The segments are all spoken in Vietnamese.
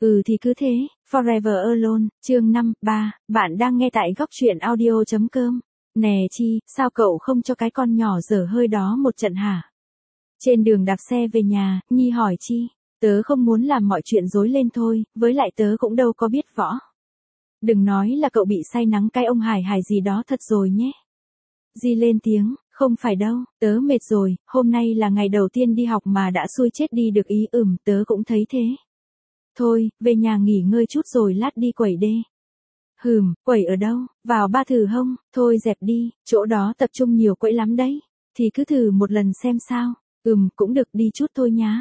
Thì cứ thế, Forever Alone, chương 5, 3, bạn đang nghe tại góc truyện audio.com. Nè Chi, sao cậu không cho cái con nhỏ dở hơi đó một trận hả? Trên đường đạp xe về nhà, Nhi hỏi Chi, tớ không muốn làm mọi chuyện rối lên thôi, với lại tớ cũng đâu có biết võ. Đừng nói là cậu bị say nắng cái ông Hải Hải gì đó thật rồi nhé. Di lên tiếng, không phải đâu, tớ mệt rồi, hôm nay là ngày đầu tiên đi học mà đã xui chết đi được ý. Tớ cũng thấy thế. Thôi, về nhà nghỉ ngơi chút rồi lát đi quẩy đê. Quẩy ở đâu, vào ba thử hông, thôi dẹp đi, chỗ đó tập trung nhiều quẫy lắm đấy. Thì cứ thử một lần xem sao. Cũng được đi chút thôi nhá.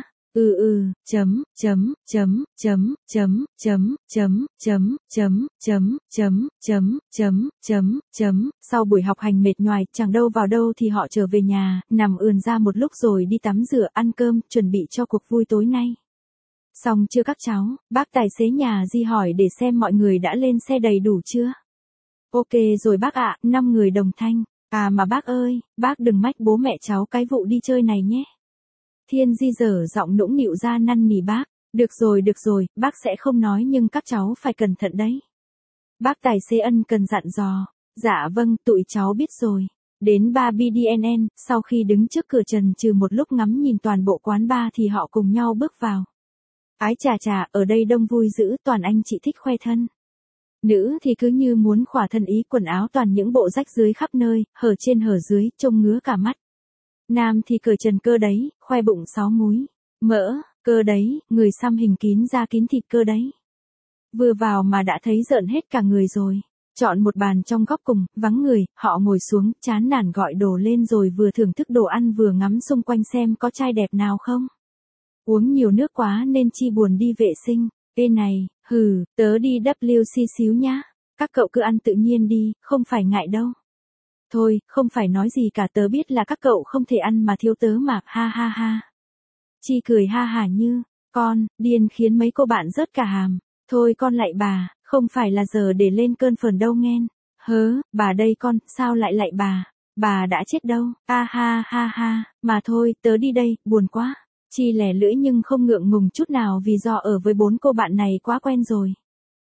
Sau buổi học hành mệt nhoài, chẳng đâu vào đâu thì họ trở về nhà, nằm ườn ra một lúc rồi đi tắm rửa, ăn cơm, chuẩn bị cho cuộc vui tối nay. Xong chưa các cháu, bác tài xế nhà Di hỏi để xem mọi người đã lên xe đầy đủ chưa. Ok rồi bác ạ, 5 người đồng thanh. À mà bác ơi, bác đừng mách bố mẹ cháu cái vụ đi chơi này nhé. Thiên Di dở giọng nũng nịu ra năn nỉ bác. Được rồi, bác sẽ không nói nhưng các cháu phải cẩn thận đấy. Bác tài xế ân cần dặn dò. Dạ vâng, tụi cháu biết rồi. Đến bar BDNN, sau khi đứng trước cửa trần trừ một lúc ngắm nhìn toàn bộ quán bar thì họ cùng nhau bước vào. Ái chà, ở đây đông vui dữ, toàn anh chị thích khoe thân. Nữ thì cứ như muốn khỏa thân ý, quần áo toàn những bộ rách dưới khắp nơi, hở trên hở dưới, trông ngứa cả mắt. Nam thì cởi trần cơ đấy, khoe bụng 6 múi. Mỡ, cơ đấy, người xăm hình kín da kín thịt cơ đấy. Vừa vào mà đã thấy rợn hết cả người rồi. Chọn một bàn trong góc cùng, vắng người, họ ngồi xuống, chán nản gọi đồ lên rồi vừa thưởng thức đồ ăn vừa ngắm xung quanh xem có trai đẹp nào không. Uống nhiều nước quá nên Chi buồn đi vệ sinh. Ê này, tớ đi WC xíu nhá. Các cậu cứ ăn tự nhiên đi, không phải ngại đâu. Thôi, không phải nói gì cả, tớ biết là các cậu không thể ăn mà thiếu tớ mà, ha. Chi cười ha hả như, con, điên khiến mấy cô bạn rớt cả hàm. Thôi con lạy bà, không phải là giờ để lên cơn phờn đâu nghen. Bà đây con, sao lại lạy bà đã chết đâu, ha, mà thôi, tớ đi đây, buồn quá. Chi lẻ lưỡi nhưng không ngượng ngùng chút nào vì do ở với 4 cô bạn này quá quen rồi.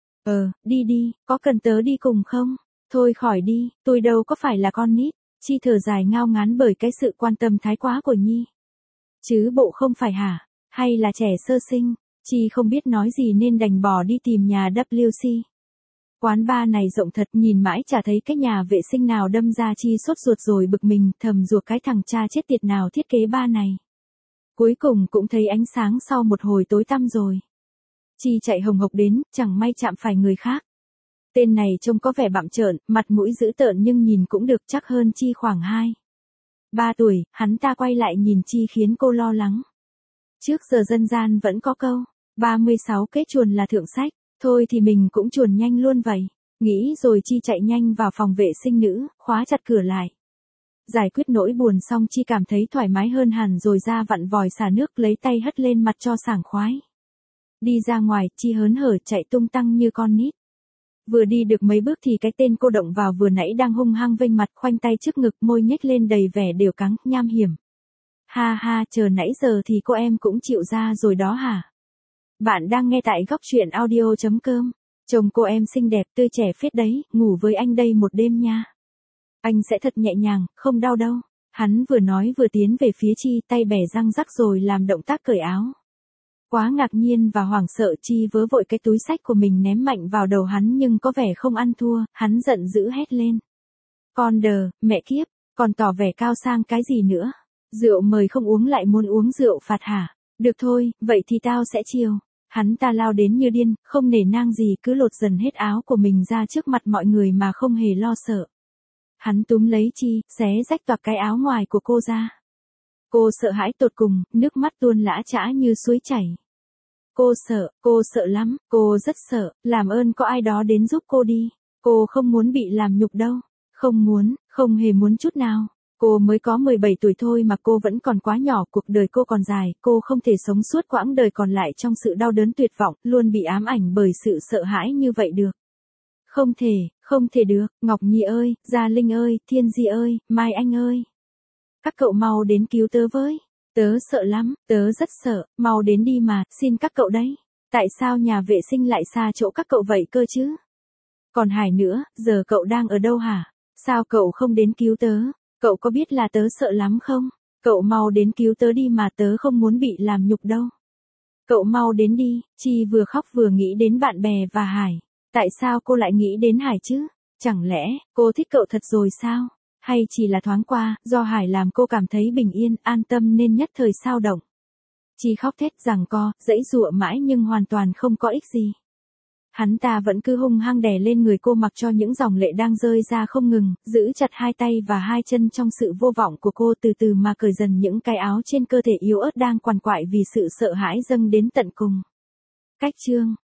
Đi, có cần tớ đi cùng không? Thôi khỏi đi, tôi đâu có phải là con nít. Chi thở dài ngao ngán bởi cái sự quan tâm thái quá của Nhi. Chứ bộ không phải hả? Hay là trẻ sơ sinh? Chi không biết nói gì nên đành bỏ đi tìm nhà WC. Quán bar này rộng thật, nhìn mãi chả thấy cái nhà vệ sinh nào, đâm ra Chi sốt ruột rồi bực mình, thầm ruột cái thằng cha chết tiệt nào thiết kế bar này. Cuối cùng cũng thấy ánh sáng sau một hồi tối tăm rồi. Chi chạy hồng hộc đến, chẳng may chạm phải người khác. Tên này trông có vẻ bặm trợn, mặt mũi dữ tợn nhưng nhìn cũng được, chắc hơn Chi khoảng 3 tuổi, hắn ta quay lại nhìn Chi khiến cô lo lắng. Trước giờ dân gian vẫn có câu, 36 kết chuồn là thượng sách, thôi thì mình cũng chuồn nhanh luôn vậy. Nghĩ rồi Chi chạy nhanh vào phòng vệ sinh nữ, khóa chặt cửa lại. Giải quyết nỗi buồn xong Chi cảm thấy thoải mái hơn hẳn rồi ra vặn vòi xả nước lấy tay hất lên mặt cho sảng khoái. Đi ra ngoài, Chi hớn hở chạy tung tăng như con nít. Vừa đi được mấy bước thì cái tên cô động vào vừa nãy đang hung hăng vênh mặt, khoanh tay trước ngực, môi nhếch lên đầy vẻ đều cắng, nham hiểm. Ha, chờ nãy giờ thì cô em cũng chịu ra rồi đó hả? Bạn đang nghe tại góc truyện audio.com. Chồng cô em xinh đẹp tươi trẻ phết đấy, ngủ với anh đây một đêm nha. Anh sẽ thật nhẹ nhàng, không đau đâu. Hắn vừa nói vừa tiến về phía Chi, tay bẻ răng rắc rồi làm động tác cởi áo. Quá ngạc nhiên và hoảng sợ, Chi vớ vội cái túi xách của mình ném mạnh vào đầu hắn nhưng có vẻ không ăn thua, hắn giận dữ hét lên. Con đờ, mẹ kiếp, còn tỏ vẻ cao sang cái gì nữa? Rượu mời không uống lại muốn uống rượu phạt hả? Được thôi, vậy thì tao sẽ chiều. Hắn ta lao đến như điên, không nể nang gì, cứ lột dần hết áo của mình ra trước mặt mọi người mà không hề lo sợ. Hắn túm lấy Chi, xé rách toạc cái áo ngoài của cô ra. Cô sợ hãi tột cùng, nước mắt tuôn lã chã như suối chảy. Cô sợ lắm, cô rất sợ, làm ơn có ai đó đến giúp cô đi. Cô không muốn bị làm nhục đâu. Không hề muốn chút nào. Cô mới có 17 tuổi thôi mà cô vẫn còn quá nhỏ, cuộc đời cô còn dài, cô không thể sống suốt quãng đời còn lại trong sự đau đớn tuyệt vọng, luôn bị ám ảnh bởi sự sợ hãi như vậy được. Không thể được, Ngọc Nhi ơi, Gia Linh ơi, Thiên Di ơi, Mai Anh ơi. Các cậu mau đến cứu tớ với. Tớ sợ lắm, tớ rất sợ, mau đến đi mà, xin các cậu đấy. Tại sao nhà vệ sinh lại xa chỗ các cậu vậy cơ chứ? Còn Hải nữa, giờ cậu đang ở đâu hả? Sao cậu không đến cứu tớ? Cậu có biết là tớ sợ lắm không? Cậu mau đến cứu tớ đi mà tớ không muốn bị làm nhục đâu. Cậu mau đến đi, Chi vừa khóc vừa nghĩ đến bạn bè và Hải. Tại sao cô lại nghĩ đến Hải chứ? Chẳng lẽ, cô thích cậu thật rồi sao? Hay chỉ là thoáng qua, do Hải làm cô cảm thấy bình yên, an tâm nên nhất thời xao động. Chi khóc thét giằng co, giãy giụa mãi nhưng hoàn toàn không có ích gì. Hắn ta vẫn cứ hung hăng đè lên người cô mặc cho những dòng lệ đang rơi ra không ngừng, giữ chặt hai tay và hai chân trong sự vô vọng của cô từ từ mà cởi dần những cái áo trên cơ thể yếu ớt đang quằn quại vì sự sợ hãi dâng đến tận cùng. Cách chương